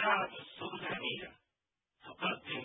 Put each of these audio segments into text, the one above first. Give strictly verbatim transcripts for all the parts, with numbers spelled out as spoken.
الإذاعة السودانية تقدم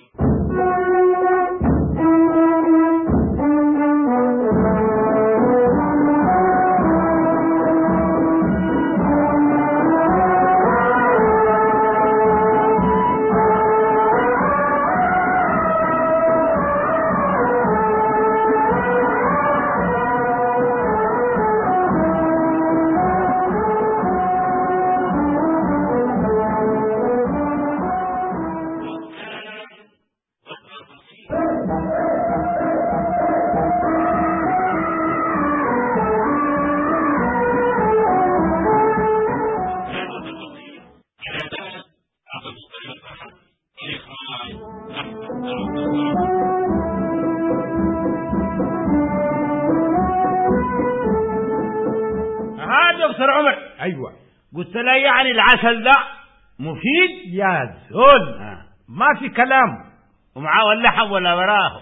ايوه قلت له يعني العسل ده مفيد يا زول. آه. ما في كلام ومعاه اللحم ولا وراه.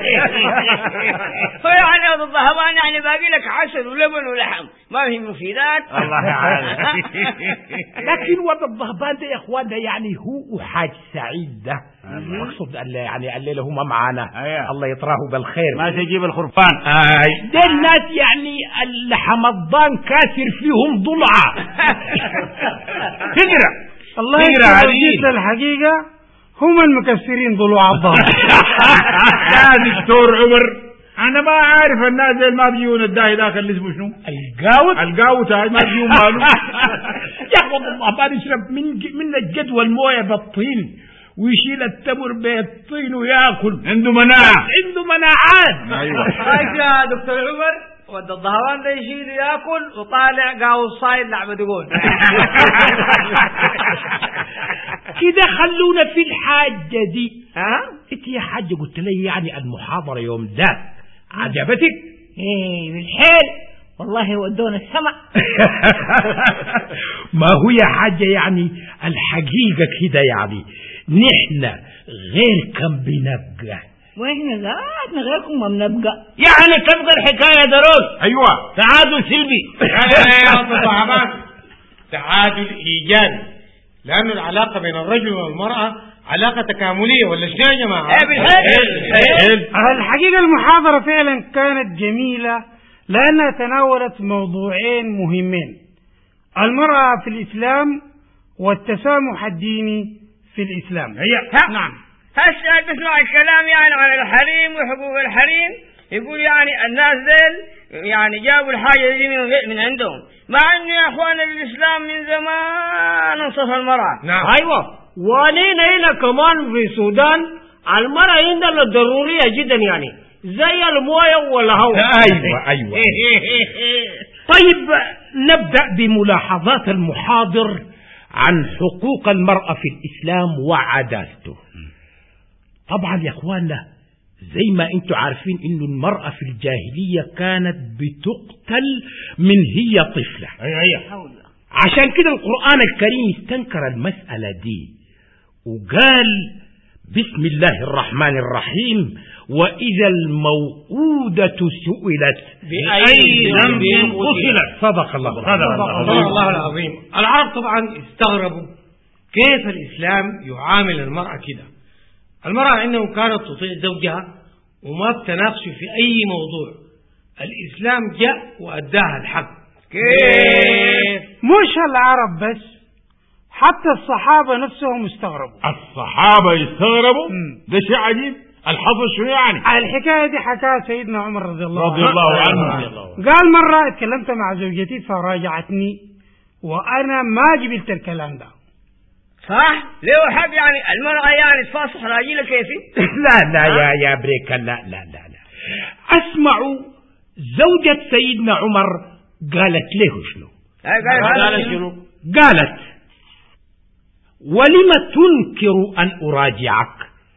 فيعني يا الضهبان يعني باقي لك عسل ولبن ولحم ما في مفيدات. الله يعافيك. لكن وضع الضهبان ده يا اخوان ده يعني هو وحاج سعيد ده مقصود يعني الليله هم معانا. أيه. الله يطراه بالخير ما تجيب الخرفان. اي ده الناس يعني الحمضان كاسر فيهم ضلعه. تقرا الله يقرا الحقيقه هم المكسرين ضلوع الضهر. يا دكتور عمر انا ما عارف الناس اللي ما بيجون الداهي ذاك اللي اسمه شنو القاوت القاوت هاي ما بيجون ماله. يا اخوان الله ما نشرب من من الجدول المويه بالطين ويشيل التمر بالطين وياكل عنده مناعه عنده مناعات. ايوه يا دكتور عمر ود الضهوان ده يشيل ياكل وطالع قاوس صايد لعبه دقون. كده خلونا في الحاجة دي. ها انت يا حاجة قلت لي يعني المحاضرة يوم ده عجبتك؟ ايه بالحيل والله ودونا السمع. ما هو يا حاجة يعني الحقيقة كده يعني نحن غير كم بنبقى واحنا ذاتنا غيركم ما بنبقى. يعني تبقى الحكاية دروس. ايوه تعادل سلبي. يا ابو تعادل ايجابي لأن العلاقة بين الرجل والمرأة علاقة تكاملية ولا شنو يا جماعة؟ الحقيقة المحاضرة فعلا كانت جميلة لأنها تناولت موضوعين مهمين: المرأة في الإسلام والتسامح الديني في الإسلام. هي نعم. هسه تسمع الكلام يعني عن الحريم وحقوق الحريم، يقول يعني الناس ذيل يعني جابوا الحاجة دي من من عندهم، مع انه يا اخوان الاسلام من زمان انصف المرأة. نعم. ايوه ولينا هنا كمان في السودان المرأة عندنا ضرورية جدا يعني زي المويه والهواء. ايوه ايوه. طيب نبدأ بملاحظات المحاضر عن حقوق المرأة في الاسلام وعدالته. طبعا يا اخواننا زي ما انتوا عارفين انه المرأة في الجاهلية كانت بتقتل من هي طفلة. ايوه عشان كده القرآن الكريم استنكر المسألة دي وقال بسم الله الرحمن الرحيم: وإذا الموءودة سئلت بأي ذنب قتلت. صدق الله. صدق الله العظيم. العرب طبعا استغربوا كيف الإسلام يعامل المرأة كده. المرأة عندهم كانت تطيع زوجها وما بتناقش في أي موضوع. الإسلام جاء وأداها الحق. كيف؟ مش العرب بس، حتى الصحابة نفسهم استغربوا. الصحابة يستغربوا؟ ده شيء عجيب. الحظ شو يعني؟ الحكاية دي حكاها سيدنا عمر رضي الله رضي الله عنه. قال مرة اتكلمت مع زوجتي فراجعتني وأنا ما قبلت الكلام ده. صح؟ ليه حق يعني المرأة يعني تفاصح راجلها كيفي؟ لا لا يا يا بريكا لا لا لا لا. اسمعوا زوجة سيدنا عمر قالت له شنو؟ قالت شنو؟ قالت: ولم تنكر أن أراجعك؟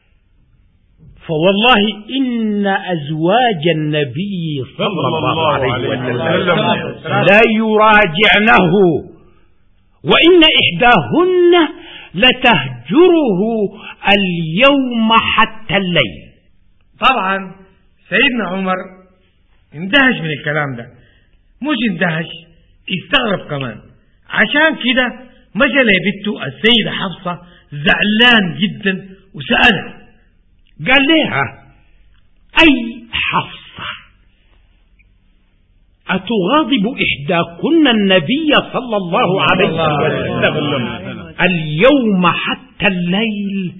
فوالله إن أزواج النبي صلى الله عليه وسلم لا يراجعنه، وإن إحداهن لتهجره اليوم حتى الليل. طبعا سيدنا عمر اندهش من الكلام ده، مش اندهش، استغرب كمان. عشان كده مشى لبنته السيدة حفصة زعلان جدا وسألها، قال لها: أي حفصة، أتغاضب إحداكن النبي صلى الله عليه وسلم اليوم حتى الليل؟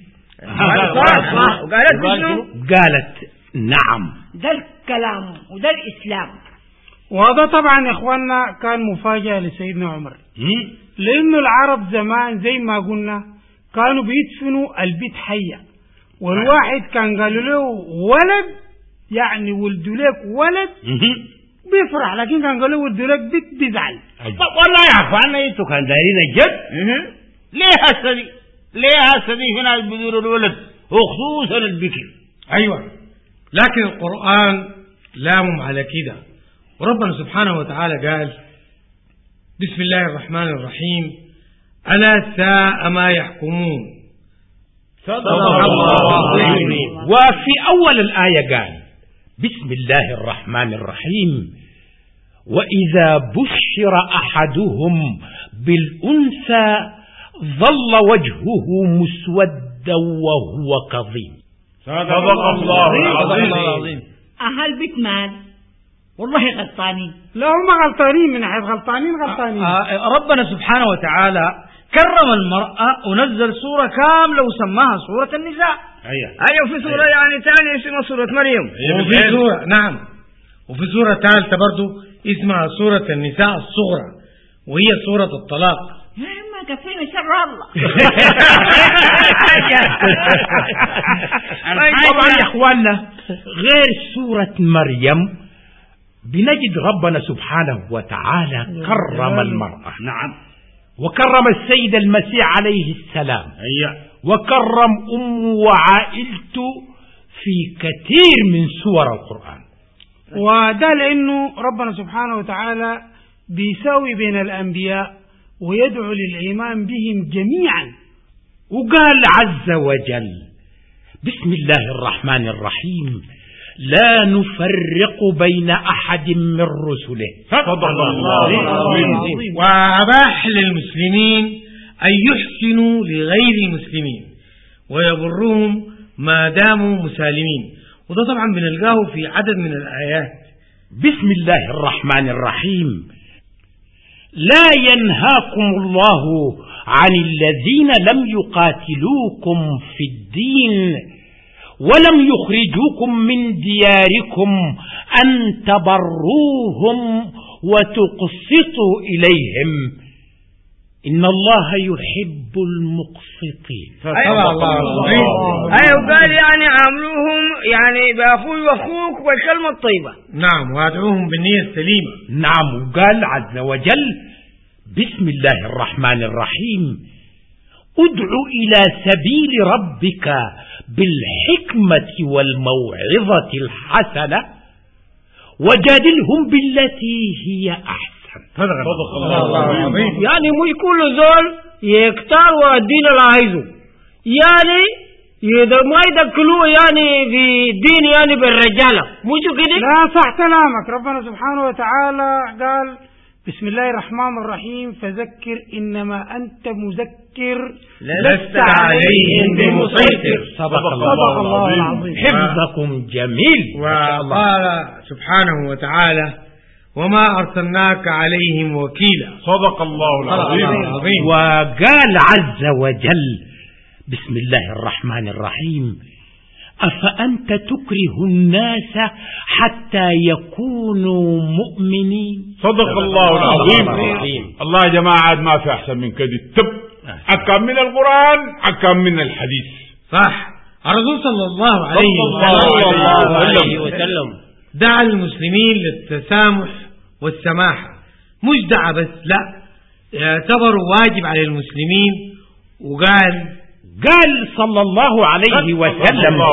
قالت: نعم. ده الكلام وده الإسلام. وهذا طبعا يا إخواننا كان مفاجأة لسيدنا عمر، لأنه العرب زمان زي ما قلنا كانوا بيدفنوا البيت حية، والواحد كان قالوا له ولد يعني ولدوا لك ولد بيفرح، لكن كان قالوا ولدوا لك بيت بيزعل. والله يا أخواننا انتوا كان دايرين الجد. ليه هسه دي ليه هسه دي هنا بدون الولد وخصوصا البكر؟ أيوة، لكن القرآن لامم على كده، وربنا سبحانه وتعالى قال: بسم الله الرحمن الرحيم، ألا ساء ما يحكمون. صدق الله العظيم. وفي أول الآية قال: بسم الله الرحمن الرحيم، وإذا بشر أحدهم بالأنثى ظل وجهه مسودا وهو كظيم. صدق الله العظيم. أهل بيت مال والله غلطانين. لا هم غلطانين، من ناحية غلطانين غلطانين. آه ربنا سبحانه وتعالى كرم المرأة ونزل سورة كاملة وسماها سورة النساء. أيوة. أيوة، في سورة يعني ثانية اسمها سورة مريم، وفي سورة نعم وفي سورة ثالثة برضو اسمها سورة النساء الصغرى، وهي سورة الطلاق. ما كفينا شر الله. طبعا يا اخواننا غير سورة مريم بنجد ربنا سبحانه وتعالى كرم المرأة. نعم. وكرم السيد المسيح عليه السلام. أيه. وكرم أم وعائلته في كثير من سور القرآن. وده لأنه ربنا سبحانه وتعالى بيساوي بين الأنبياء ويدعو للإيمان بهم جميعا. وقال عز وجل: بسم الله الرحمن الرحيم، لا نفرق بين أحد من رسله. صدق الله العظيم. وأباح للمسلمين أن يحسنوا لغير المسلمين ويبرهم ما داموا مسالمين، وده طبعا بنلقاه في عدد من الآيات. بسم الله الرحمن الرحيم، لا ينهاكم الله عن الذين لم يقاتلوكم في الدين ولم يخرجوكم من دياركم أن تبروهم وتقسطوا إليهم إن الله يحب المقسطين. أيوة، قال يعني عاملوهم يعني بأخوي وأخوك والكلمة الطيبة. نعم، وادعوهم بالنية السليمة. نعم. وقال عز وجل: بسم الله الرحمن الرحيم، ادع إلى سبيل ربك بالحكمة والموعظة الحسنة وجادلهم بالتي هي أحسن. صدق الله العظيم. يعني مش كل زول يختار ورا الدين اللي عايزه، يعني ما يدخلوه يعني في الدين يعني بالرجالة، مش كده؟ لا صح كلامك. ربنا سبحانه وتعالى قال: بسم الله الرحمن الرحيم، فذكر إنما أنت مذكر لست عليهم بمسيطر. صدق الله العظيم. حفظكم جميل. وقال سبحانه وتعالى: وما أرسلناك عليهم وكيلا. صدق الله العظيم. وقال عز وجل: بسم الله الرحمن الرحيم، أفأنت تكره الناس حتى يكونوا مؤمنين. صدق الله العظيم. الله يا جماعة ما في أحسن من كده. التب أكم من القرآن أكم من الحديث. صح. الرسول صلى الله عليه وسلم دعا المسلمين للتسامح والسماحة، مش دعا بس، لا، اعتبروا واجب على المسلمين. وقال قال صلى الله عليه وسلم: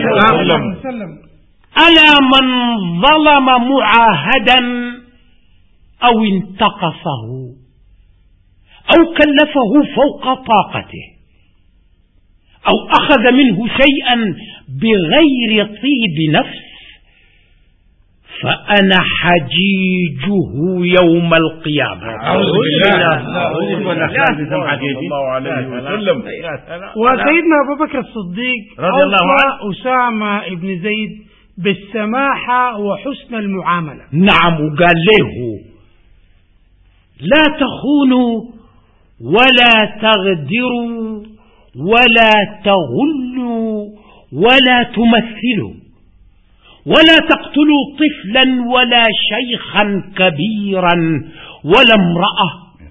ألا من ظلم معاهدا أو انتقصه أو كلفه فوق طاقته أو أخذ منه شيئا بغير طيب نفس فأنا حجيجه يوم القيامة. أعوذ بالله الله عليه وسلم. وسيدنا أبو بكر الصديق رضي الله عنه أسامة ابن زيد بالسماحة وحسن المعاملة. نعم، وقال له لا تخونوا ولا تغدروا ولا تغلوا ولا تمثلوا ولا تقتلوا طفلا ولا شيخا كبيرا ولا امرأة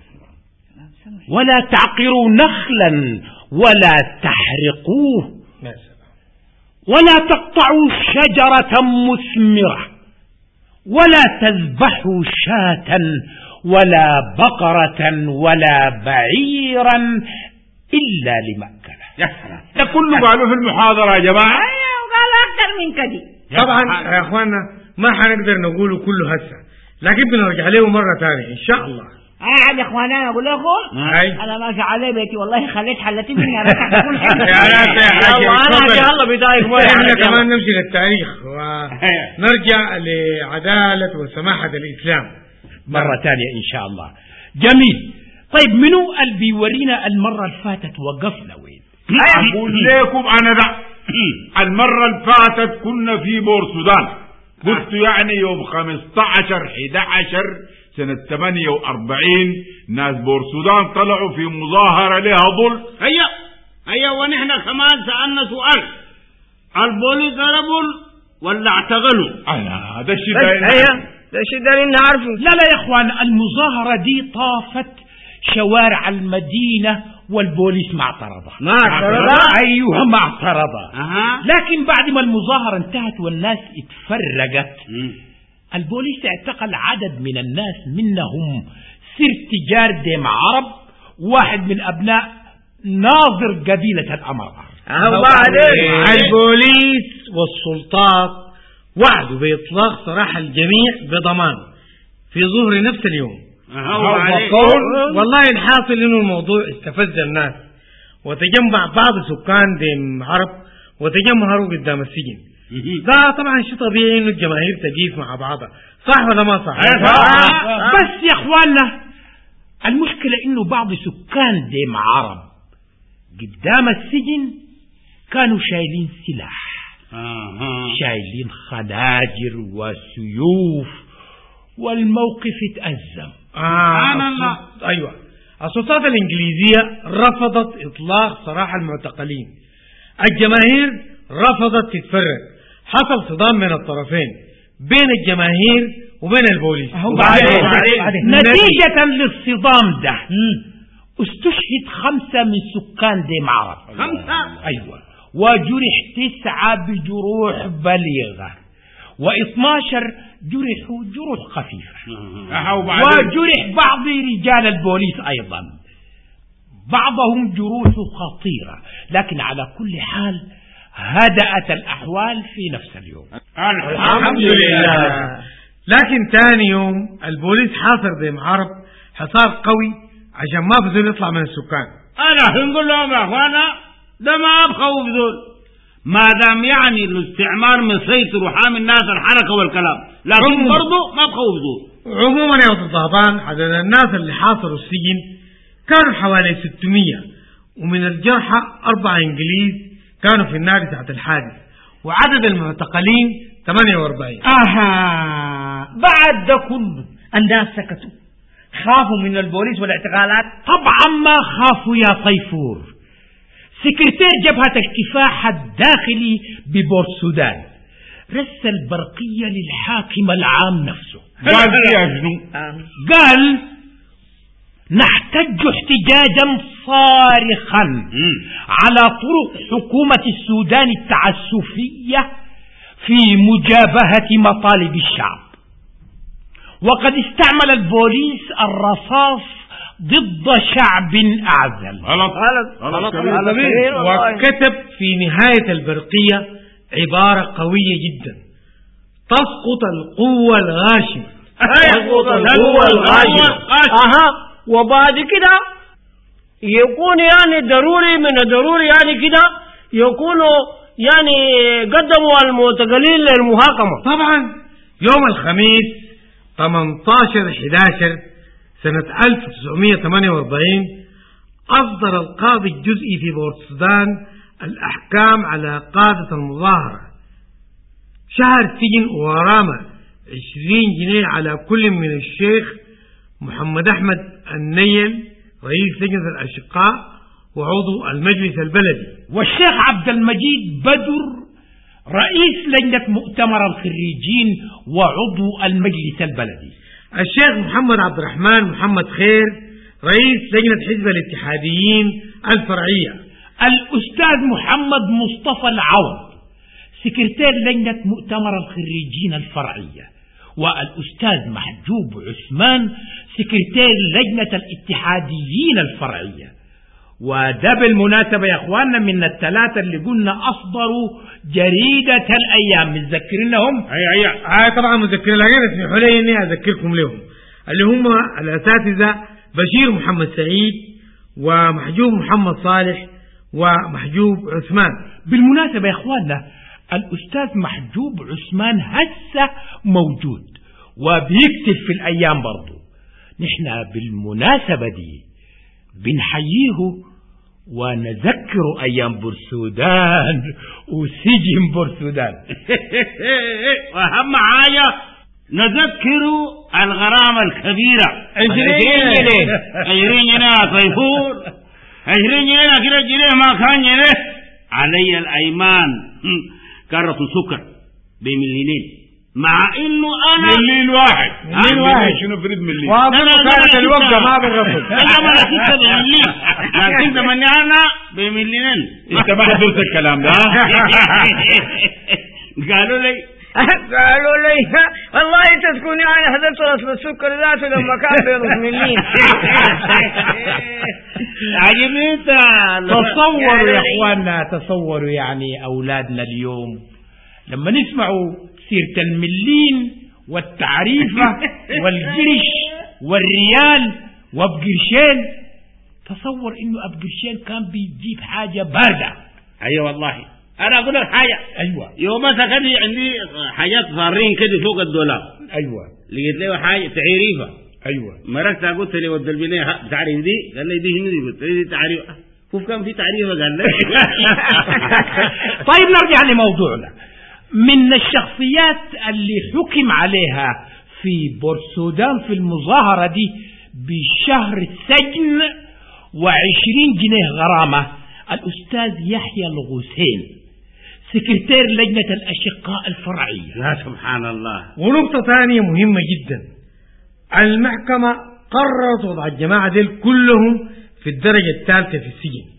ولا تعقروا نخلا ولا تحرقوه ولا تقطعوا شجرة مثمرة ولا تذبحوا شاة ولا بقرة ولا بعيرا إلا لمأكله. ده كله قالوا في المحاضرة يا جماعة. قال أكثر من كده. طبعا يا اخوانا ما حنقدر نقوله كله هسه، لكن بنرجع له مرة ثانية ان شاء الله. قاعد يا اخوانا انا اقول لكم انا ماشي على بيتي والله خليت حلتين من يا ناس يا حاج انا يلا بداية احنا كمان نمشي للتاريخ ونرجع لعدالة وسماحة الاسلام مرة ثانية ان شاء الله. جميل. طيب منو اللي بيورينا المرة اللي فاتت وقفنا وين؟ اقول لكم انا ده المرة اللي فاتت كنا في بور سودان، قلت يعني يوم خمسة عشر أحد عشر سنة ثمانية وأربعين ناس بور سودان طلعوا في مظاهرة لها ظلم. هيا هيا ونحن كمان سألنا سؤال، البوليس ضربوا ولا اعتقلوا؟ أنا هذا الشيء هيا ده الشيء ده نعرفه. لا لا يا اخوان، المظاهرة دي طافت شوارع المدينة والبوليس ما اعترضه. ما اعترضه؟ ايوه ما اعترضه. أه. لكن بعد ما المظاهرة انتهت والناس اتفرقت البوليس اعتقل عدد من الناس، منهم سير تجار ديم عرب، واحد من ابناء ناظر قبيلة الامراء. البوليس والسلطات وعدوا باطلاق سراح الجميع بضمان في ظهر نفس اليوم. والله الحاصل انه الموضوع استفز الناس وتجمع بعض سكان ديم عرب وتجمهروا قدام السجن. ده طبعا شيء طبيعي انه الجماهير تجيف مع بعضها، صح ولا ما صح؟ بس يا اخواننا المشكلة انه بعض سكان ديم عرب قدام السجن كانوا شايلين سلاح، شايلين خناجر وسيوف، والموقف اتأزم. سبحان الله. ايوه السلطات الانجليزية رفضت اطلاق سراح المعتقلين، الجماهير رفضت تتفرق، حصل صدام بين الطرفين بين الجماهير وبين البوليس. نتيجة للصدام ده استشهد خمسة من سكان ديم عرب. خمسة؟ ايوه. وجرح تسعة بجروح بليغة، واثناشر جرحوا جروح خفيفة، وجرح بعض رجال البوليس أيضا، بعضهم جروح خطيرة. لكن على كل حال هدأت الأحوال في نفس اليوم الحمد لله. لكن ثاني يوم البوليس حاصر ديم عرب حصار قوي عشان ما بزول يطلع من السكان. أنا نقول لهم يا أخوانا ده ما بخوف ذول، ما دام يعني الاستعمار مسيطر وحامي الناس الحركة والكلام، لكن برضو ما بخوف ذول. عموما يا أستاذ طهبان عدد الناس اللي حاصروا السجن كانوا حوالي ستمية، ومن الجرحى أربعة إنجليز كانوا في النار تحت الحادث، وعدد المعتقلين ثمانية وأربعين. اها بعد ده كله الناس سكتوا، خافوا من البوليس والاعتقالات؟ طبعا ما خافوا يا طيفور. سكرتير جبهة الكفاح الداخلي ببور سودان رسل برقية للحاكم العام نفسه، قال يا شنو؟ قال نحتج احتجاجا صارخا على طرق حكومة السودان التعسفية في مجابهة مطالب الشعب، وقد استعمل البوليس الرصاص ضد شعب أعزل. غلط غلط غلط. وكتب في نهاية البرقية عبارة قوية جدا: تسقط القوة الغاشمة. تسقط القوة الغاشمة. أها. وبعد كده يكون يعني ضروري من الضروري يعني كده يكونوا يعني قدموا المعتقلين للمحاكمة. طبعا يوم الخميس ثمانية عشر أحد عشر سنة ألف وتسعمائة وثمانية وأربعين أصدر القاضي الجزئي في بورت السودان الأحكام على قادة المظاهرة، شهر سجن وغرامة عشرين جنيه على كل من الشيخ محمد أحمد النيل رئيس لجنة الأشقاء وعضو المجلس البلدي، والشيخ عبد المجيد بدر رئيس لجنة مؤتمر الخريجين وعضو المجلس البلدي، الشيخ محمد عبد الرحمن محمد خير رئيس لجنة حزب الاتحاديين الفرعية، الأستاذ محمد مصطفى العوض سكرتير لجنة مؤتمر الخريجين الفرعية، والأستاذ محجوب عثمان سكرتير لجنة الاتحاديين الفرعية. وده بالمناسبة يا اخواننا من الثلاثة اللي قلنا أصدروا جريدة الأيام، متذكرينهم؟ أي أي آه طبعا متذكرين، لكن اسمحوا لي إني أذكركم لهم، اللي هم الأساتذة بشير محمد سعيد ومحجوب محمد صالح ومحجوب عثمان. بالمناسبة يا اخواننا الأستاذ محجوب عثمان هسه موجود وبيكتب في الأيام برضو. نحن بالمناسبة دي بنحييه ونذكر أيام بورسودان وسجن بورسودان وأهم حاجة نذكر الغرامة الكبيرة عشرين جنيه عشرين جنيه طيفور عشرين جنيه كده جنيه ما كان جنيه علي الأيمان كرة سكر بمليلين، مع انه انا مليل واحد مليل واحد شنو فريد مليل واضح كانت الوقت ما بغفل انا ما كنت بمليل لكن تمني انا بمليلين. انت ما حضرت الكلام ده؟ قالوا لي قالوا لي والله تذكرني انا حضرت رسم السكر ذاته لما كان بيرس مليل. عجبني انت. تصوروا يا اخواننا، تصوروا يعني اولادنا اليوم لما نسمعوا سيرة الملين والتعريفة والقرش والريال وابقرشين، تصور انه ابقرشين كان بيجيب حاجة باردة. ايوه والله انا اقول لك حاجة، ايوه يوم ما سكني عندي حاجات صارين كده فوق الدولار، ايوه لقيت له حاجة تعريفة، ايوه مركت قلت لي ود البنيه بتعرف دي؟ قال لي دي هندي، قلت لي دي تعريفة، شوف كان في تعريفة قال لي. طيب نرجع لموضوعنا. من الشخصيات اللي حكم عليها في بورسودان في المظاهرة دي بشهر سجن وعشرين جنيه غرامة الأستاذ يحيى الغسين سكرتير لجنة الأشقاء الفرعية. يا سبحان الله. ونقطة ثانية مهمة جدا، المحكمة قررت وضع الجماعة دي كلهم في الدرجة الثالثة في السجن.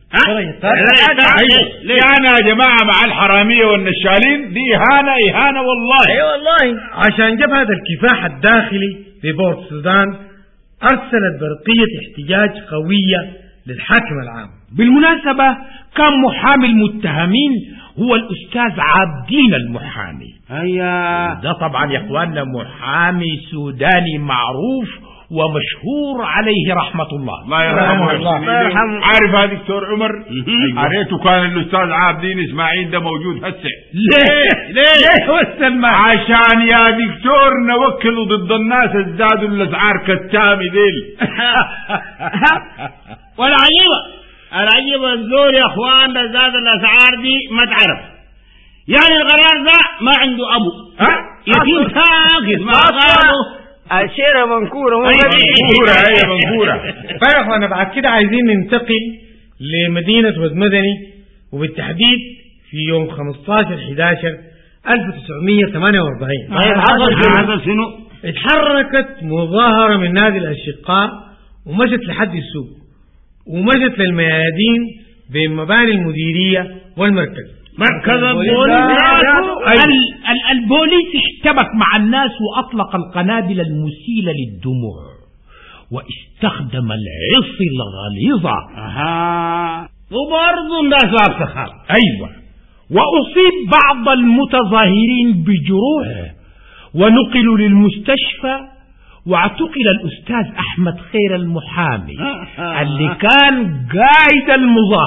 يعني يا جماعة مع الحرامية والنشالين دي إهانة إهانة والله. اي والله. عشان جبهة الكفاح الداخلي في بورت السودان أرسلت برقية احتجاج قوية للحاكم العام. بالمناسبة كان محامي المتهمين هو الأستاذ عابدين المحامي. هيا ده طبعا يا اخواننا محامي سوداني معروف ومشهور عليه رحمة الله. الله يرحمه الله يرحمه. عارف هذا دكتور عمر؟ قريته كان الأستاذ عابدين إسماعيل ده موجود هسه. ليه؟ ليه والسلمى؟ عشان يا دكتور نوكله ضد الناس الزادوا الأسعار كالتامي ديل. والعجيبة العجيبة الزور يا اخوان زاد الأسعار دي ما تعرف، يعني القرار ده ما عنده أبو يتيم ساكت ما قالوا الشيرة منكورة منكورة هي منكورة. طيب يا اخوانا بعد كده عايزين ننتقل لمدينة ود مدني، وبالتحديد في يوم خمسة عشر أحد عشر ألف وتسعمائة وثمانية وأربعين هذا شنو؟ اتحركت مظاهرة من نادي الأشقاء ومشت لحد السوق ومشت للميادين بين مباني المديرية والمركز. مركز البوليس البوليس اشتبك مع الناس وأطلق القنابل المسيلة للدموع واستخدم العصي الغليظة. أها وبرضو الناس أبتخار. أيوة. وأصيب بعض المتظاهرين بجروح ونقلوا للمستشفى، واعتقل الأستاذ أحمد خير المحامي اللي كان قائد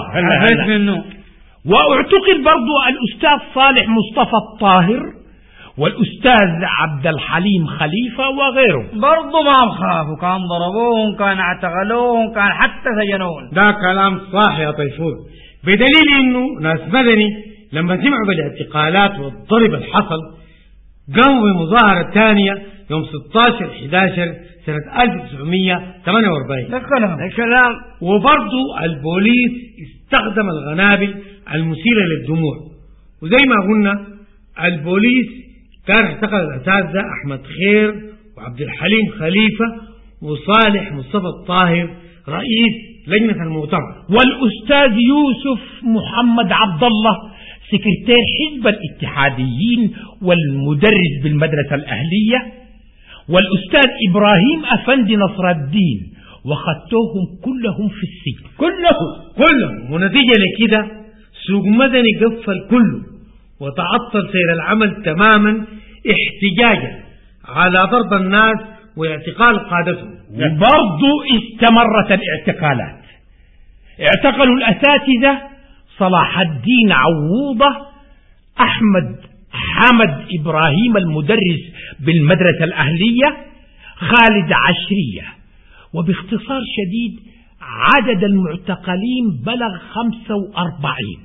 المظاهرة، واعتقل برضو الأستاذ صالح مصطفى الطاهر والأستاذ عبد الحليم خليفة وغيره. برضو ما بخافوا، كان ضربوهم، كان اعتقلوهم، كان حتى سجنوهم. ده كلام صح يا طيفور، بدليل انه ناس مدني لما سمعوا بالاعتقالات والضرب اللي حصل قاموا بمظاهرة ثانية يوم ستة عشر أحد عشر سنة ألف وتسعمية وثمانية وأربعين. ده كلام ده كلام. وبرضو البوليس استخدم القنابل المثيرة للدموع، وزي ما قلنا البوليس كان اعتقل الأساتذة أحمد خير وعبد الحليم خليفة وصالح مصطفى الطاهر رئيس لجنة المؤتمر، والأستاذ يوسف محمد عبد الله سكرتير حزب الاتحاديين والمدرس بالمدرسة الأهلية، والأستاذ إبراهيم أفندي نصر الدين، وخدتوهم كلهم في السجن كلهم كلهم. ونتيجة لكده سوق مدني قفل كله وتعطل سير العمل تماما احتجاجا على ضرب الناس واعتقال قادتهم. وبرضو استمرت الاعتقالات، اعتقلوا الأساتذة صلاح الدين عووضة، أحمد حمد إبراهيم المدرس بالمدرسة الأهلية، خالد عشرية. وباختصار شديد عدد المعتقلين بلغ خمسة وأربعين،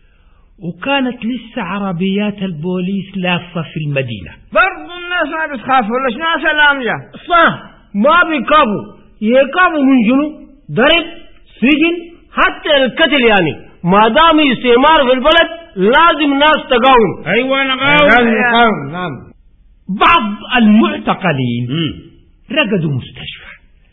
وكانت لسه عربيات البوليس لافة في المدينة. برضو الناس ما بتخافوا ولا شنو سلام يا صح، ما بيكابوا، يكابوا من جنو ضرب سجن حتى القتل، يعني ما دام استعمار في البلد لازم ناس تقاوم. ايوه نقاوم لازم نقاوم. نعم. بعض المعتقلين رقدوا مستشفى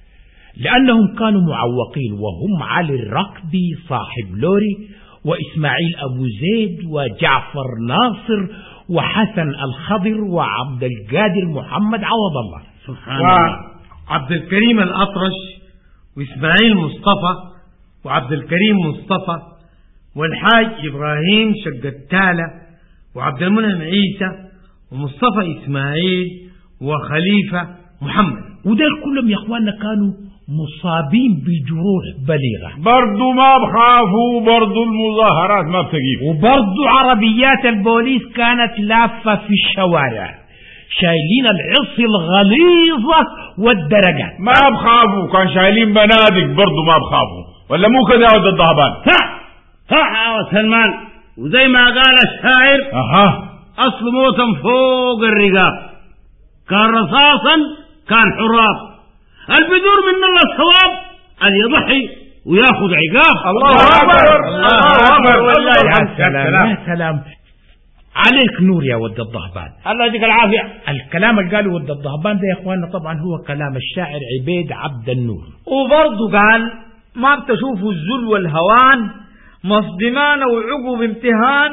لأنهم كانوا معوقين، وهم علي الركبي صاحب لوري، وإسماعيل أبو زيد، وجعفر ناصر، وحسن الخضر، وعبد القادر محمد عوض الله. سبحان الله. وعبد الكريم الأطرش، وإسماعيل مصطفى، وعبد الكريم مصطفى، والحاج إبراهيم شقتالة، وعبد المنعم عيسى، ومصطفى إسماعيل، وخليفة محمد. ودول كلهم يا اخواننا كانوا مصابين بجروح بليغة. برضو ما بخافوا، برضو المظاهرات ما بتجيب، وبرضو عربيات البوليس كانت لافة في الشوارع شايلين العصي الغليظة والدرجات. ما بخافوا، كان شايلين بنادق برضو ما بخافوا، ولا مو كذا ود الضهبان؟ ها ها يا سلمان، وزي ما قال الشاعر اها اصل موتا فوق الرقاب، كان رصاصا كان حراب، البدور من الله الثواب ان يضحي وياخذ عقاب. الله اكبر الله اكبر والله. يا سلام يا سلام عليك نور يا ود الضهبان، الله يديك العافيه. الكلام اللي قاله ود الضهبان ده يا اخواننا طبعا هو كلام الشاعر عبيد عبد النور. وبرضو قال ما بتشوفوا الذل والهوان، مصدمان وعقب امتهان،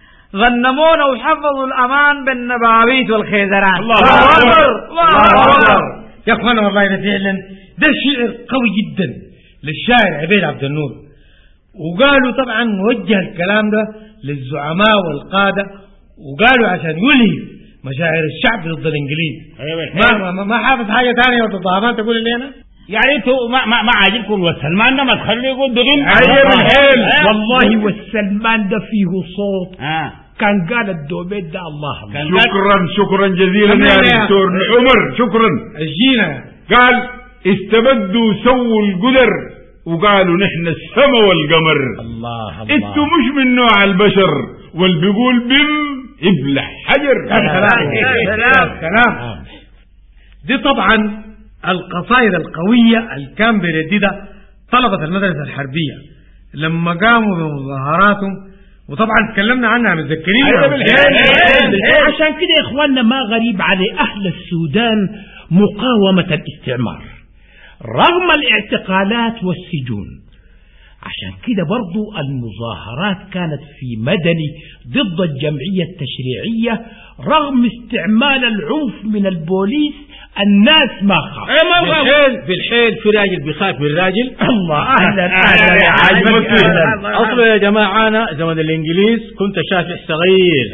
غنمونا وحفظوا الأمان بالنبابيت والخيزران. الله أكبر الله أكبر. يا أخوانا والله فعلا ده شعر قوي جدا للشاعر عبيد عبد النور، وقالوا طبعا موجه الكلام ده للزعماء والقادة، وقالوا عشان يلهي مشاعر الشعب ضد الإنجليز. ما, ما, ما حافظ حاجة ثانية ضد الضهبان تقول لي أنا؟ يعني انتوا ما ما, ما عاجبكم والسلمان ما تخليه يقول دغين. عيب الحيل والله والسلمان ده فيه صوت. آه. كان قال الدوبيت ده الله الله. شكرا شكرا جزيلا يا دكتور عمر، شكرا. الجينا قال استبدوا سووا القدر وقالوا نحن السما والقمر. الله الله. انتوا مش من نوع البشر، والبيقول بم ابلع حجر. سلام سلام. دي طبعا القصائد القوية اللي كان بيرددها طلبة المدرسة الحربية لما قاموا بمظاهراتهم، وطبعا تكلمنا عنها متذكرين. عشان كده يا اخواننا ما غريب على اهل السودان مقاومة الاستعمار رغم الاعتقالات والسجون. عشان كده برضو المظاهرات كانت في مدني ضد الجمعية التشريعية رغم استعمال العنف من البوليس. الناس ما خاف. بالحيل بالحيل في راجل بيخاف من راجل. الله اهلا اهلا يا عاجبك. اصلا يا جماعه انا زمن الانجليز كنت شافع صغير،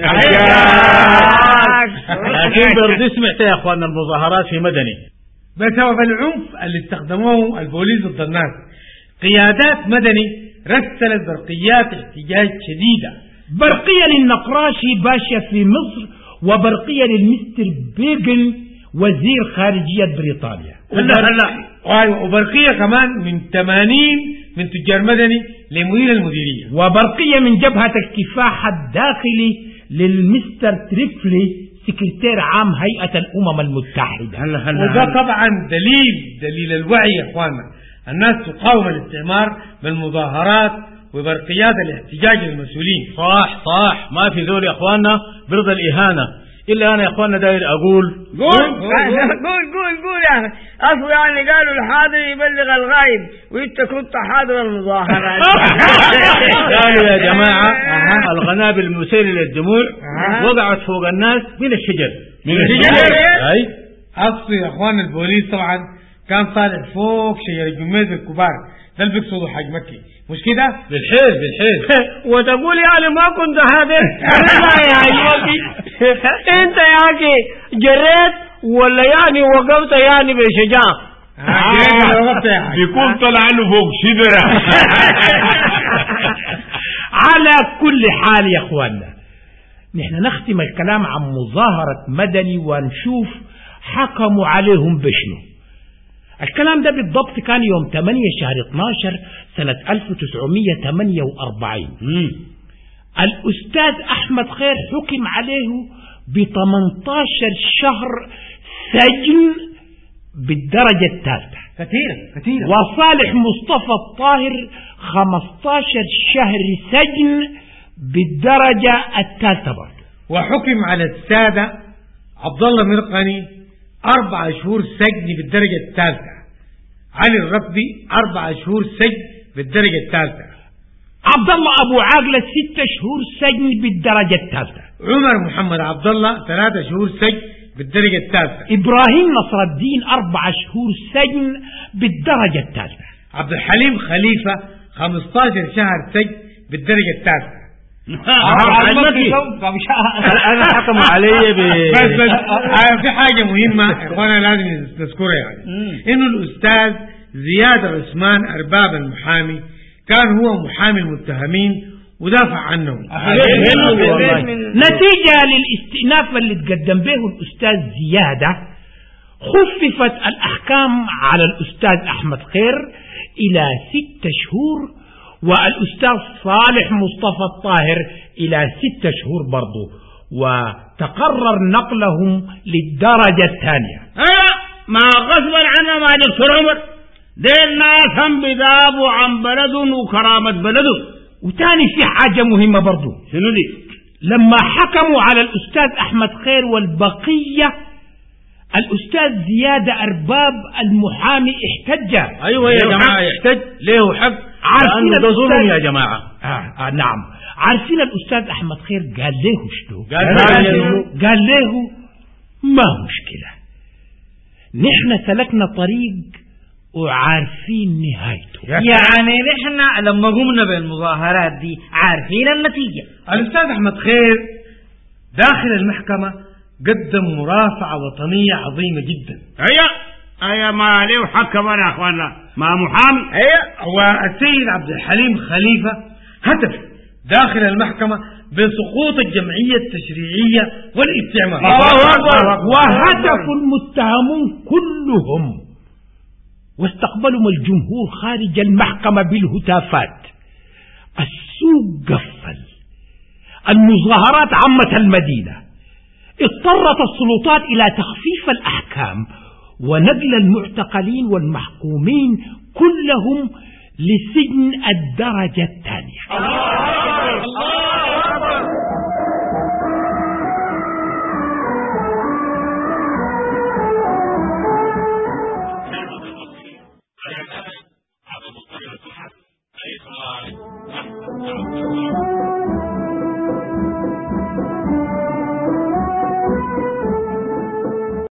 لكن برضه سمعت يا اخواننا المظاهرات في مدني بسبب العنف اللي استخدموه البوليس ضد الناس. قيادات مدني رسلت برقيات احتجاج شديدة، برقية للنقراشي باشا في مصر وبرقية للمستر بيغن وزير خارجية بريطانيا. هلا هلا وبرقية كمان من ثمانين من تجار مدني لمدير المديرية، وبرقية من جبهة الكفاح الداخلي للمستر تريفلي سكرتير عام هيئة الأمم المتحدة. هلا هلا وده طبعا دليل دليل الوعي يا اخواننا. الناس تقاوم الاستعمار بالمظاهرات وبرقيات الاحتجاج للمسؤولين. صح صح، ما في ذول يا اخواننا برضى الإهانة. إلا أنا يا أخواننا داير أقول قول قول قول قول يعني أصل يعني قالوا الحاضر يبلغ الغايب وإنت كنت حاضر المظاهرات. قالوا يا جماعة القنابل المسيلة للدموع وقعت فوق الناس من الشجر. من الشجر؟ أي أصل يا أخوان البوليس طبعا كان طالع فوق شجر الجميز الكبار ده اللي بيقصدوا حاج مكي، مش كده؟ بالحيل بالحيل. وتقول يعني ما كنت هذا يا حاج مكي انت يا اخي جريت ولا يعني وقفت يعني بشجاعة؟ آه بيكون طلع له فوق شجرة. على كل حال يا اخواننا نحن نختم الكلام عن مظاهرة مدني ونشوف حكموا عليهم بشنو. الكلام ده بالضبط كان يوم ثمانية شهر اثناشر سنة ألف وتسعمية وثمانية وأربعين. الأستاذ أحمد خير حكم عليه ب ثمانية عشر شهر سجن بالدرجة الثالثة كثيرة كثيرة، وصالح مصطفى الطاهر خمسة عشر شهر سجن بالدرجة الثالثة برضه. وحكم على السادة عبد الله مرقني أربع شهور سجن بالدرجة الثالثة، علي الربي أربع شهور سجن بالدرجة الثالثة، عبد الله أبو عاقلة ست شهور سجن بالدرجة الثالثة، عمر محمد عبد الله ثلاثة شهور سجن بالدرجة الثالثة، إبراهيم نصر الدين أربع شهور سجن بالدرجة الثالثة، عبد الحليم خليفة خمسة عشر شهر سجن بالدرجة الثالثة. أنا حكم علي ب بس بس في حاجة مهمة وانا لازم نذكرها يعني إنه الأستاذ زياد عثمان أرباب المحامي كان هو محامي المتهمين ودافع عنهم. نتيجة للاستئناف اللي تقدم به الأستاذ زيادة خففت الأحكام على الأستاذ أحمد خير إلى ست شهور والأستاذ صالح مصطفى الطاهر إلى ست شهور برضو، وتقرر نقلهم للدرجة الثانية. أيوة ما غصبا عنها ما دكتور عمر دي الناس هم بذابوا عن بلدهم وكرامة بلدهم. وتاني في حاجة مهمة برضو. شنو دي؟ لما حكموا على الأستاذ أحمد خير والبقية الأستاذ زيادة أرباب المحامي احتج. أيوة يا جماعة يحتج ليه حق عارفين ده ظلم يا جماعة. آه آه نعم عارفين الأستاذ أحمد خير قال له شنو؟ قال, قال له ما مشكلة نحن سلكنا طريق وعارفين نهايته. يعني نحن لما قمنا بالمظاهرات دي عارفين النتيجة. الأستاذ أحمد خير داخل المحكمة قدم مرافعة وطنية عظيمة جدا. هيا هيا ما عليه حكم أنا أخوانا ما محامي. هيا والسيد عبد الحليم خليفة هتف داخل المحكمة بسقوط الجمعية التشريعية والاستعمار. وهتف المتهمون كلهم واستقبلهم الجمهور خارج المحكمة بالهتافات. السوق قفل، المظاهرات عمت المدينة، اضطرت السلطات إلى تخفيف الأحكام ونقل المعتقلين والمحكومين كلهم لسجن الدرجة الثانية.